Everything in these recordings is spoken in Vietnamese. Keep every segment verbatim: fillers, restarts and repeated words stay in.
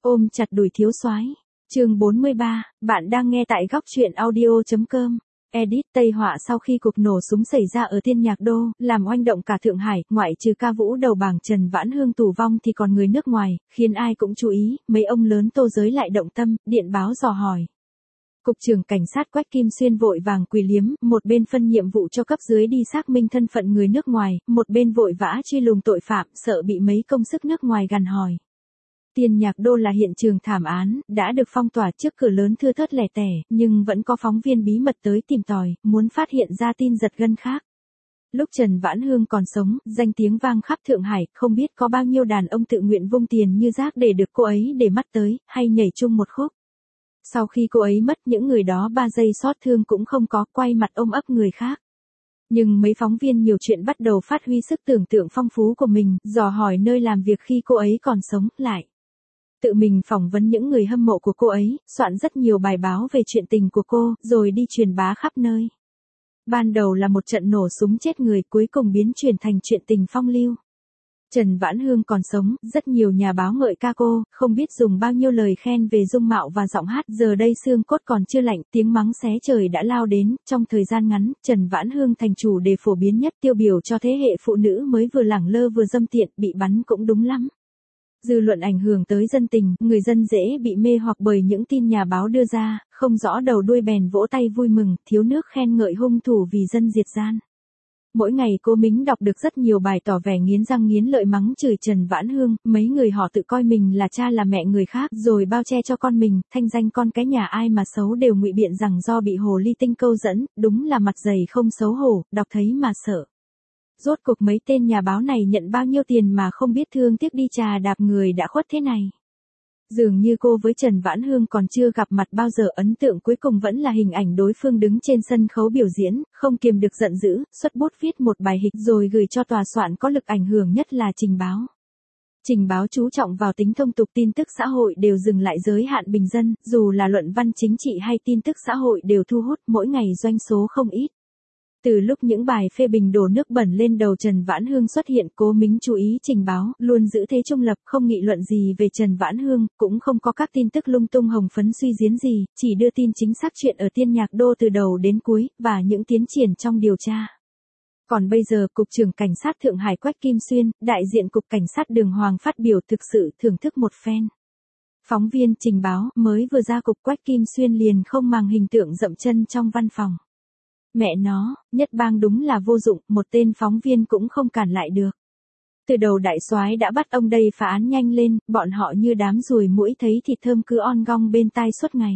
Ôm chặt đùi thiếu soái. Chương bốn mươi ba, bạn đang nghe tại góc truyện audio.com. Edit Tây Họa. Sau khi cuộc nổ súng xảy ra ở Tiên Nhạc Đô, làm oanh động cả Thượng Hải, ngoại trừ ca vũ đầu bảng Trần Vãn Hương tù vong thì còn người nước ngoài, khiến ai cũng chú ý, mấy ông lớn Tô Giới lại động tâm, điện báo dò hỏi. Cục trưởng cảnh sát Quách Kim Xuyên vội vàng quỳ liếm, một bên phân nhiệm vụ cho cấp dưới đi xác minh thân phận người nước ngoài, một bên vội vã truy lùng tội phạm, sợ bị mấy công sức nước ngoài gằn hỏi. Tiên Nhạc Đô là hiện trường thảm án, đã được phong tỏa trước cửa lớn thưa thớt lẻ tẻ, nhưng vẫn có phóng viên bí mật tới tìm tòi, muốn phát hiện ra tin giật gân khác. Lúc Trần Vãn Hương còn sống, danh tiếng vang khắp Thượng Hải, không biết có bao nhiêu đàn ông tự nguyện vung tiền như rác để được cô ấy để mắt tới, hay nhảy chung một khúc. Sau khi cô ấy mất, những người đó ba giây xót thương cũng không có, quay mặt ôm ấp người khác. Nhưng mấy phóng viên nhiều chuyện bắt đầu phát huy sức tưởng tượng phong phú của mình, dò hỏi nơi làm việc khi cô ấy còn sống, lại tự mình phỏng vấn những người hâm mộ của cô ấy, soạn rất nhiều bài báo về chuyện tình của cô, rồi đi truyền bá khắp nơi. Ban đầu là một trận nổ súng chết người, cuối cùng biến chuyển thành chuyện tình phong lưu. Trần Vãn Hương còn sống, rất nhiều nhà báo ngợi ca cô, không biết dùng bao nhiêu lời khen về dung mạo và giọng hát, giờ đây xương cốt còn chưa lạnh, tiếng mắng xé trời đã lao đến, trong thời gian ngắn, Trần Vãn Hương thành chủ đề phổ biến nhất, tiêu biểu cho thế hệ phụ nữ mới vừa lẳng lơ vừa dâm tiện, bị bắn cũng đúng lắm. Dư luận ảnh hưởng tới dân tình, người dân dễ bị mê hoặc bởi những tin nhà báo đưa ra, không rõ đầu đuôi bèn vỗ tay vui mừng, thiếu nước khen ngợi hung thủ vì dân diệt gian. Mỗi ngày cô Mính đọc được rất nhiều bài tỏ vẻ nghiến răng nghiến lợi mắng chửi Trần Vãn Hương, mấy người họ tự coi mình là cha là mẹ người khác rồi bao che cho con mình, thanh danh con cái nhà ai mà xấu đều ngụy biện rằng do bị hồ ly tinh câu dẫn, đúng là mặt dày không xấu hổ, đọc thấy mà sợ. Rốt cuộc mấy tên nhà báo này nhận bao nhiêu tiền mà không biết thương tiếc đi trà đạp người đã khuất thế này. Dường như cô với Trần Vãn Hương còn chưa gặp mặt bao giờ, ấn tượng cuối cùng vẫn là hình ảnh đối phương đứng trên sân khấu biểu diễn, không kiềm được giận dữ, xuất bút viết một bài hịch rồi gửi cho tòa soạn có lực ảnh hưởng nhất là Trình Báo. Trình Báo chú trọng vào tính thông tục, tin tức xã hội đều dừng lại giới hạn bình dân, dù là luận văn chính trị hay tin tức xã hội đều thu hút, mỗi ngày doanh số không ít. Từ lúc những bài phê bình đổ nước bẩn lên đầu Trần Vãn Hương xuất hiện, Cố Mính chú ý Trình Báo, luôn giữ thế trung lập, không nghị luận gì về Trần Vãn Hương, cũng không có các tin tức lung tung hồng phấn suy diễn gì, chỉ đưa tin chính xác chuyện ở Tiên Nhạc Đô từ đầu đến cuối, và những tiến triển trong điều tra. Còn bây giờ, Cục trưởng Cảnh sát Thượng Hải Quách Kim Xuyên, đại diện Cục Cảnh sát Đường Hoàng phát biểu thực sự thưởng thức một phen. Phóng viên Trình Báo, mới vừa ra cục, Quách Kim Xuyên liền không màng hình tượng dậm chân trong văn phòng. Mẹ nó, Nhất Bang đúng là vô dụng, một tên phóng viên cũng không cản lại được. Từ đầu đại soái đã bắt ông đây phá án nhanh lên, bọn họ như đám ruồi muỗi thấy thịt thơm cứ on gong bên tai suốt ngày.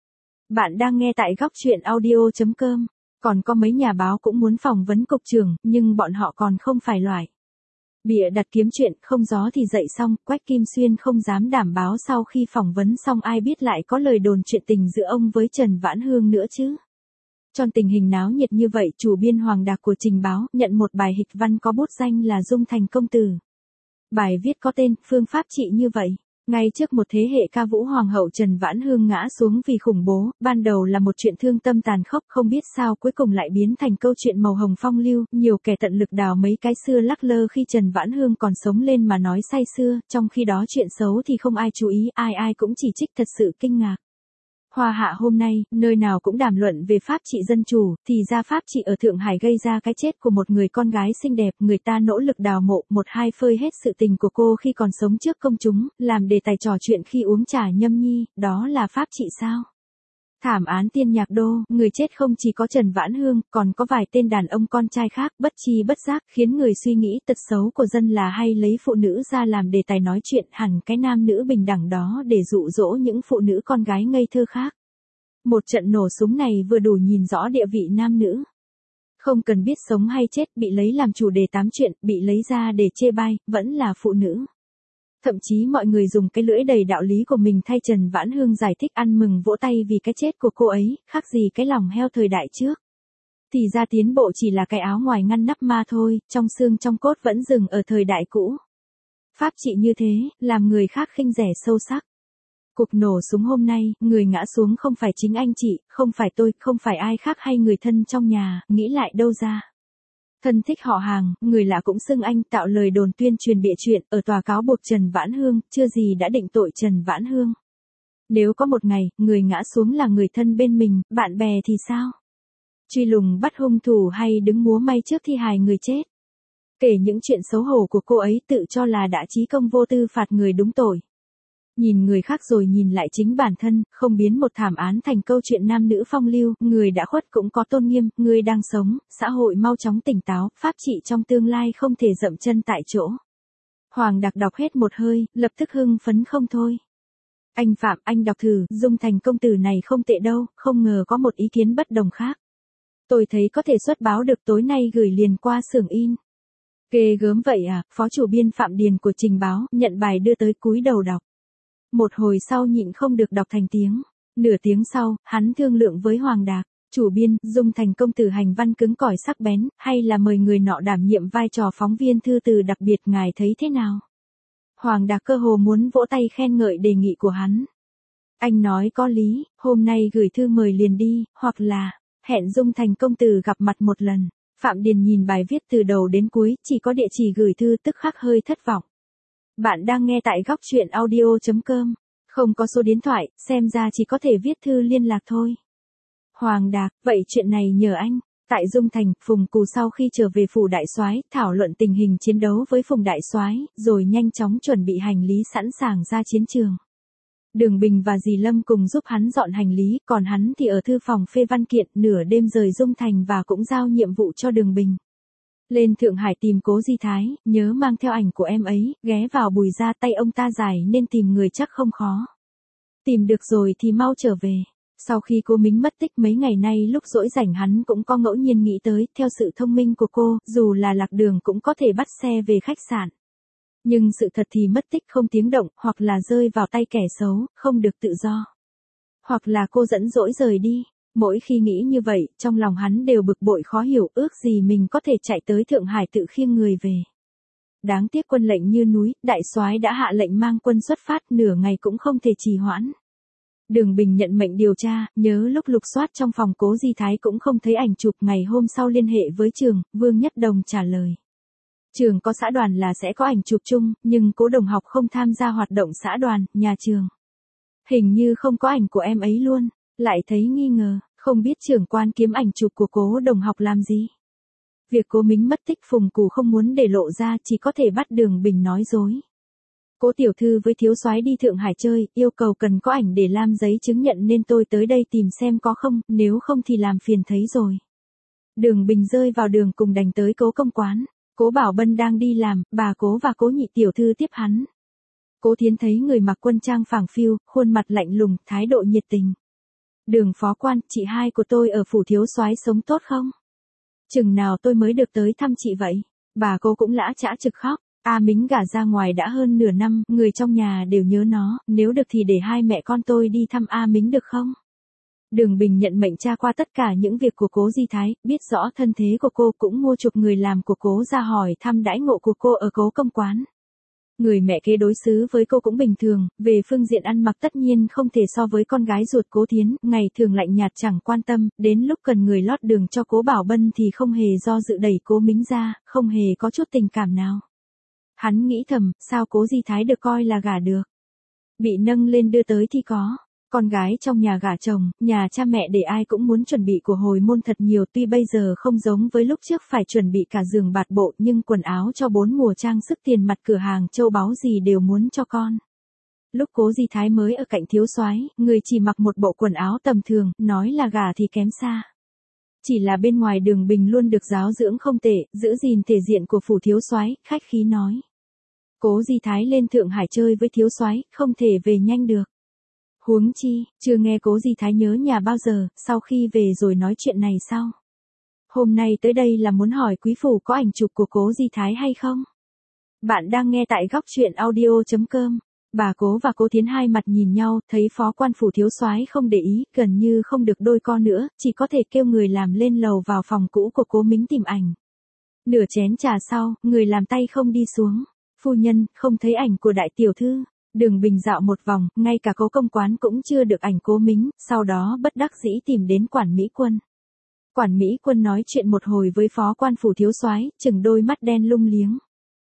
Bạn đang nghe tại góc truyện audio.com. Còn có mấy nhà báo cũng muốn phỏng vấn cục trưởng, nhưng bọn họ còn không phải loại bịa đặt kiếm chuyện, không gió thì dậy xong, Quách Kim Xuyên không dám đảm bảo sau khi phỏng vấn xong ai biết lại có lời đồn chuyện tình giữa ông với Trần Vãn Hương nữa chứ. Trong tình hình náo nhiệt như vậy, chủ biên Hoàng Đạc của Trình Báo nhận một bài hịch văn có bút danh là Dung Thành Công Tử. Bài viết có tên Phương pháp trị như vậy. Ngay trước một thế hệ ca vũ Hoàng hậu Trần Vãn Hương ngã xuống vì khủng bố, ban đầu là một chuyện thương tâm tàn khốc, không biết sao cuối cùng lại biến thành câu chuyện màu hồng phong lưu, nhiều kẻ tận lực đào mấy cái xưa lắc lơ khi Trần Vãn Hương còn sống lên mà nói say sưa, trong khi đó chuyện xấu thì không ai chú ý, ai ai cũng chỉ trích, thật sự kinh ngạc. Hoa hạ hôm nay, nơi nào cũng đàm luận về pháp trị dân chủ, thì ra pháp trị ở Thượng Hải gây ra cái chết của một người con gái xinh đẹp, người ta nỗ lực đào mộ, một hai phơi hết sự tình của cô khi còn sống trước công chúng, làm đề tài trò chuyện khi uống trà nhâm nhi, đó là pháp trị sao? Thảm án Tiên Nhạc Đô, người chết không chỉ có Trần Vãn Hương, còn có vài tên đàn ông con trai khác, bất chi bất giác, khiến người suy nghĩ tật xấu của dân là hay lấy phụ nữ ra làm đề tài nói chuyện, hẳn cái nam nữ bình đẳng đó để dụ dỗ những phụ nữ con gái ngây thơ khác. Một trận nổ súng này vừa đủ nhìn rõ địa vị nam nữ. Không cần biết sống hay chết, bị lấy làm chủ đề tám chuyện, bị lấy ra để chê bai, vẫn là phụ nữ. Thậm chí mọi người dùng cái lưỡi đầy đạo lý của mình thay Trần Vãn Hương giải thích, ăn mừng vỗ tay vì cái chết của cô ấy, khác gì cái lòng heo thời đại trước. Thì ra tiến bộ chỉ là cái áo ngoài ngăn nắp ma thôi, trong xương trong cốt vẫn dừng ở thời đại cũ. Pháp trị như thế, làm người khác khinh rẻ sâu sắc. Cuộc nổ súng hôm nay, người ngã xuống không phải chính anh chị, không phải tôi, không phải ai khác hay người thân trong nhà, nghĩ lại đâu ra. Thân thích họ hàng, người lạ cũng xưng anh, tạo lời đồn tuyên truyền bịa chuyện, ở tòa cáo buộc Trần Vãn Hương, chưa gì đã định tội Trần Vãn Hương. Nếu có một ngày, người ngã xuống là người thân bên mình, bạn bè thì sao? Truy lùng bắt hung thủ hay đứng múa may trước thi hài người chết? Kể những chuyện xấu hổ của cô ấy tự cho là đã trí công vô tư phạt người đúng tội. Nhìn người khác rồi nhìn lại chính bản thân, không biến một thảm án thành câu chuyện nam nữ phong lưu, người đã khuất cũng có tôn nghiêm, người đang sống, xã hội mau chóng tỉnh táo, pháp trị trong tương lai không thể dậm chân tại chỗ. Hoàng Đạc đọc hết một hơi, lập tức hưng phấn không thôi. Anh Phạm, anh đọc thử, Dung Thành công tử này không tệ đâu, không ngờ có một ý kiến bất đồng khác. Tôi thấy có thể xuất báo được, tối nay gửi liền qua xưởng in. Ghê gớm vậy à, phó chủ biên Phạm Điền của Trình Báo, nhận bài đưa tới cúi đầu đọc. Một hồi sau nhịn không được đọc thành tiếng. Nửa tiếng sau, hắn thương lượng với Hoàng Đạc. Chủ biên, Dung Thành công tử hành văn cứng cỏi sắc bén, hay là mời người nọ đảm nhiệm vai trò phóng viên thư từ đặc biệt, ngài thấy thế nào? Hoàng Đạc cơ hồ muốn vỗ tay khen ngợi đề nghị của hắn. Anh nói có lý, hôm nay gửi thư mời liền đi, hoặc là hẹn Dung Thành công tử gặp mặt một lần. Phạm Điền nhìn bài viết từ đầu đến cuối, chỉ có địa chỉ gửi thư tức khắc hơi thất vọng. Bạn đang nghe tại góc truyện audio chấm com. Không có số điện thoại, xem ra chỉ có thể viết thư liên lạc thôi. Hoàng Đạc, vậy chuyện này nhờ anh. Tại Dung Thành, Phùng Cù sau khi trở về phủ đại soái, thảo luận tình hình chiến đấu với Phùng đại soái, rồi nhanh chóng chuẩn bị hành lý sẵn sàng ra chiến trường. Đường Bình và dì Lâm cùng giúp hắn dọn hành lý, còn hắn thì ở thư phòng phê văn kiện, nửa đêm rời Dung Thành và cũng giao nhiệm vụ cho Đường Bình. Lên Thượng Hải tìm Cố Di Thái, nhớ mang theo ảnh của em ấy, ghé vào Bùi Gia, tay ông ta dài nên tìm người chắc không khó. Tìm được rồi thì mau trở về. Sau khi cô Mính mất tích mấy ngày nay, lúc rỗi rảnh hắn cũng có ngẫu nhiên nghĩ tới, theo sự thông minh của cô, dù là lạc đường cũng có thể bắt xe về khách sạn. Nhưng sự thật thì mất tích không tiếng động, hoặc là rơi vào tay kẻ xấu, không được tự do. Hoặc là cô dẫn dỗi rời đi. Mỗi khi nghĩ như vậy, trong lòng hắn đều bực bội khó hiểu, ước gì mình có thể chạy tới Thượng Hải tự khiêng người về. Đáng tiếc quân lệnh như núi, đại soái đã hạ lệnh mang quân xuất phát, nửa ngày cũng không thể trì hoãn. Đường Bình nhận mệnh điều tra, nhớ lúc lục soát trong phòng Cố Di Thái cũng không thấy ảnh chụp, ngày hôm sau liên hệ với Trường, Vương Nhất Đồng trả lời. Trường có xã đoàn là sẽ có ảnh chụp chung, nhưng Cố đồng học không tham gia hoạt động xã đoàn, nhà trường. Hình như không có ảnh của em ấy luôn, lại thấy nghi ngờ, không biết trưởng quan kiếm ảnh chụp của Cố đồng học làm gì. Việc Cố Mính mất tích Phùng Cù không muốn để lộ ra, chỉ có thể bắt Đường Bình nói dối. Cố tiểu thư với thiếu soái đi Thượng Hải chơi, yêu cầu cần có ảnh để làm giấy chứng nhận nên tôi tới đây tìm xem có không, nếu không thì làm phiền thấy rồi. Đường Bình rơi vào đường cùng đành tới Cố công quán. Cố Bảo Bân đang đi làm, bà Cố và Cố nhị tiểu thư tiếp hắn. Cố Thiến thấy người mặc quân trang phảng phiu, khuôn mặt lạnh lùng, thái độ nhiệt tình. Đường phó quan, chị hai của tôi ở phủ thiếu soái sống tốt không? Chừng nào tôi mới được tới thăm chị vậy? Bà Cố cũng lã chã trực khóc. A Mính gả ra ngoài đã hơn nửa năm, người trong nhà đều nhớ nó, nếu được thì để hai mẹ con tôi đi thăm A Mính được không? Đường Bình nhận mệnh tra qua tất cả những việc của Cố Di Thái, biết rõ thân thế của cô, cũng mua chuộc người làm của Cố ra hỏi thăm đãi ngộ của cô ở Cố công quán. Người mẹ kế đối xứ với cô cũng bình thường, về phương diện ăn mặc tất nhiên không thể so với con gái ruột Cố Thiến, ngày thường lạnh nhạt chẳng quan tâm, đến lúc cần người lót đường cho Cố Bảo Bân thì không hề do dự đẩy Cố Mính ra, không hề có chút tình cảm nào. Hắn nghĩ thầm, sao Cố Di Thái được coi là gả được? Bị nâng lên đưa tới thì có. Con gái trong nhà gả chồng, nhà cha mẹ để ai cũng muốn chuẩn bị của hồi môn thật nhiều, tuy bây giờ không giống với lúc trước phải chuẩn bị cả giường bạt bộ, nhưng quần áo cho bốn mùa, trang sức, tiền mặt, cửa hàng châu báu gì đều muốn cho con. Lúc Cố Di Thái mới ở cạnh thiếu soái, người chỉ mặc một bộ quần áo tầm thường, nói là gả thì kém xa. Chỉ là bên ngoài Đường Bình luôn được giáo dưỡng không tệ, giữ gìn thể diện của phủ thiếu soái, khách khí nói. Cố Di Thái lên Thượng Hải chơi với thiếu soái, không thể về nhanh được. Huống chi, chưa nghe Cố Di Thái nhớ nhà bao giờ, sau khi về rồi nói chuyện này sao? Hôm nay tới đây là muốn hỏi quý phủ có ảnh chụp của Cố Di Thái hay không? Bạn đang nghe tại góc truyện audio chấm com. Bà Cố và Cố Thiến hai mặt nhìn nhau, thấy phó quan phủ thiếu soái không để ý, gần như không được đôi co nữa, chỉ có thể kêu người làm lên lầu vào phòng cũ của Cố Mính tìm ảnh. Nửa chén trà sau, người làm tay không đi xuống. Phu nhân, không thấy ảnh của đại tiểu thư. Đường Bình dạo một vòng, ngay cả Cố công quán cũng chưa được ảnh Cố Mính, sau đó bất đắc dĩ tìm đến quản mỹ quân. Quản Mỹ Quân nói chuyện một hồi với phó quan phủ thiếu soái, chừng đôi mắt đen lung liếng.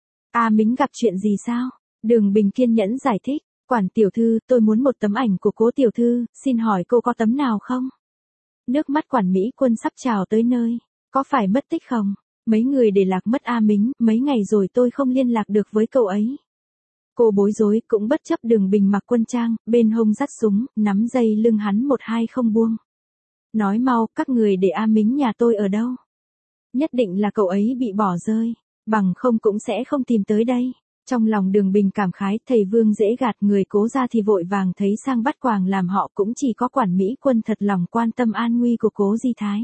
A Mính gặp chuyện gì sao? Đường Bình kiên nhẫn giải thích. Quản tiểu thư, tôi muốn một tấm ảnh của cố tiểu thư, xin hỏi cô có tấm nào không? Nước mắt Quản Mỹ Quân sắp trào tới nơi. Có phải mất tích không? Mấy người để lạc mất A Mính, mấy ngày rồi tôi không liên lạc được với cậu ấy. Cô bối rối cũng bất chấp. Đường Bình mặc quân trang, bên hông dắt súng, nắm dây lưng hắn một hai không buông. Nói mau, các người để A Mính nhà tôi ở đâu? Nhất định là cậu ấy bị bỏ rơi, bằng không cũng sẽ không tìm tới đây. Trong lòng Đường Bình cảm khái, thầy Vương dễ gạt, người cố ra thì vội vàng thấy sang bắt quàng làm họ, cũng chỉ có Quản Mỹ Quân thật lòng quan tâm an nguy của cố Di Thái.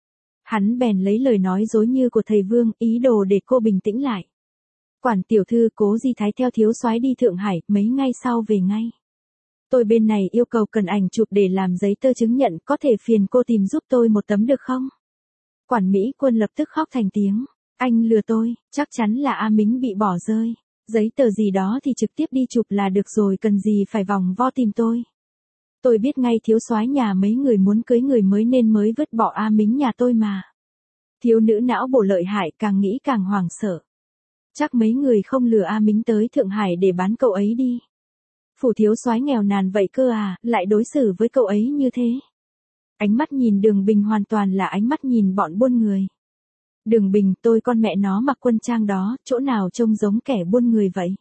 Hắn bèn lấy lời nói dối như của thầy Vương, ý đồ để cô bình tĩnh lại. Quản tiểu thư, cố Di Thái theo thiếu soái đi Thượng Hải, mấy ngày sau về ngay. Tôi bên này yêu cầu cần ảnh chụp để làm giấy tờ chứng nhận, có thể phiền cô tìm giúp tôi một tấm được không? Quản Mỹ Quân lập tức khóc thành tiếng. Anh lừa tôi, chắc chắn là A Mính bị bỏ rơi. Giấy tờ gì đó thì trực tiếp đi chụp là được rồi, cần gì phải vòng vo tìm tôi. Tôi biết ngay thiếu soái nhà mấy người muốn cưới người mới nên mới vứt bỏ A Mính nhà tôi mà. Thiếu nữ não bộ lợi hại, càng nghĩ càng hoảng sợ. Chắc mấy người không lừa A Mính tới Thượng Hải để bán cậu ấy đi. Phủ thiếu soái nghèo nàn vậy cơ à, lại đối xử với cậu ấy như thế. Ánh mắt nhìn Đường Bình hoàn toàn là ánh mắt nhìn bọn buôn người. Đường Bình, tôi con mẹ nó mặc quân trang đó, chỗ nào trông giống kẻ buôn người vậy?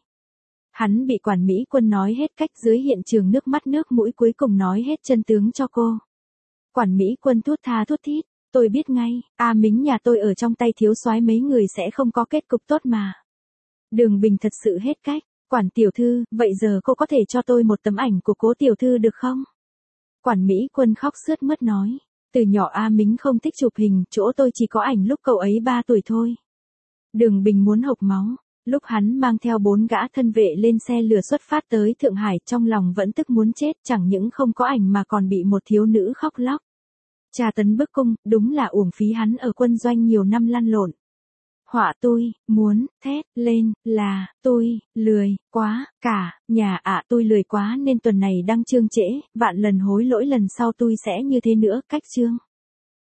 Hắn bị Quản Mỹ Quân nói hết cách, dưới hiện trường nước mắt nước mũi, cuối cùng nói hết chân tướng cho cô. Quản Mỹ Quân thút tha thút thít, tôi biết ngay, A Mính nhà tôi ở trong tay thiếu soái mấy người sẽ không có kết cục tốt mà. Đường Bình thật sự hết cách. Quản tiểu thư, vậy giờ cô có thể cho tôi một tấm ảnh của cố tiểu thư được không? Quản Mỹ Quân khóc sướt mướt nói. Từ nhỏ A Mính không thích chụp hình, chỗ tôi chỉ có ảnh lúc cậu ấy ba tuổi thôi. Đường Bình muốn hộc máu. Lúc hắn mang theo bốn gã thân vệ lên xe lửa xuất phát tới Thượng Hải, trong lòng vẫn tức muốn chết, chẳng những không có ảnh mà còn bị một thiếu nữ khóc lóc. Tra tấn bức cung, đúng là uổng phí hắn ở quân doanh nhiều năm lăn lộn. Họa tôi, muốn, thét, lên, là, tôi, lười, quá, cả, nhà ạ à, tôi lười quá nên tuần này đăng chương trễ, vạn lần hối lỗi lần sau tôi sẽ như thế nữa, cách chương.